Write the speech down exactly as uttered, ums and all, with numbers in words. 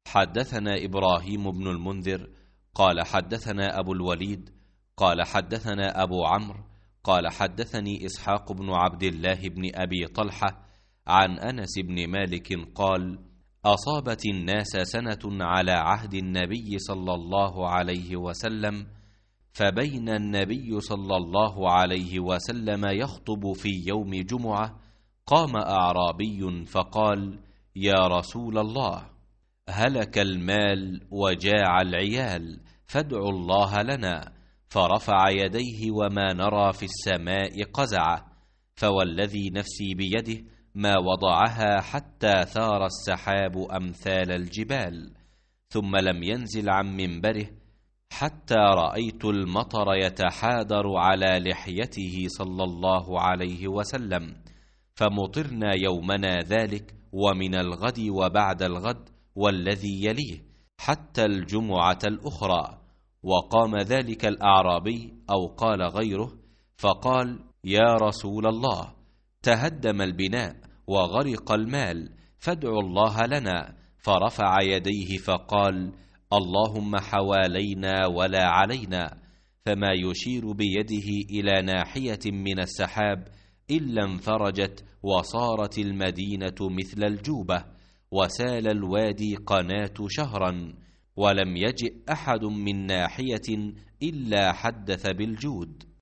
حدثنا إبراهيم بن المنذر قال حدثنا أبو الوليد قال حدثنا أبو عمرو قال حدثني إسحاق بن عبد الله بن أبي طلحة عن أنس بن مالك قال: أصابت الناس سنة على عهد النبي صلى الله عليه وسلم، فبين النبي صلى الله عليه وسلم يخطب في يوم جمعة قام أعرابي فقال: يا رسول الله، هلك المال وجاع العيال، فادعوا الله لنا. فرفع يديه وما نرى في السماء قزعة، فوالذي نفسي بيده ما وضعها حتى ثار السحاب أمثال الجبال، ثم لم ينزل عن منبره حتى رأيت المطر يتحادر على لحيته صلى الله عليه وسلم، فمطرنا يومنا ذلك ومن الغد وبعد الغد والذي يليه حتى الجمعة الأخرى. وقام ذلك الأعرابي أو قال غيره فقال: يا رسول الله، تهدم البناء وغرق المال، فادعوا الله لنا. فرفع يديه فقال: اللهم حوالينا ولا علينا. فما يشير بيده إلى ناحية من السحاب إلا انفرجت وصارت المدينة مثل الجوبة، وسال الوادي قناة شهرا، ولم يجئ أحد من ناحية إلا حدث بالجود.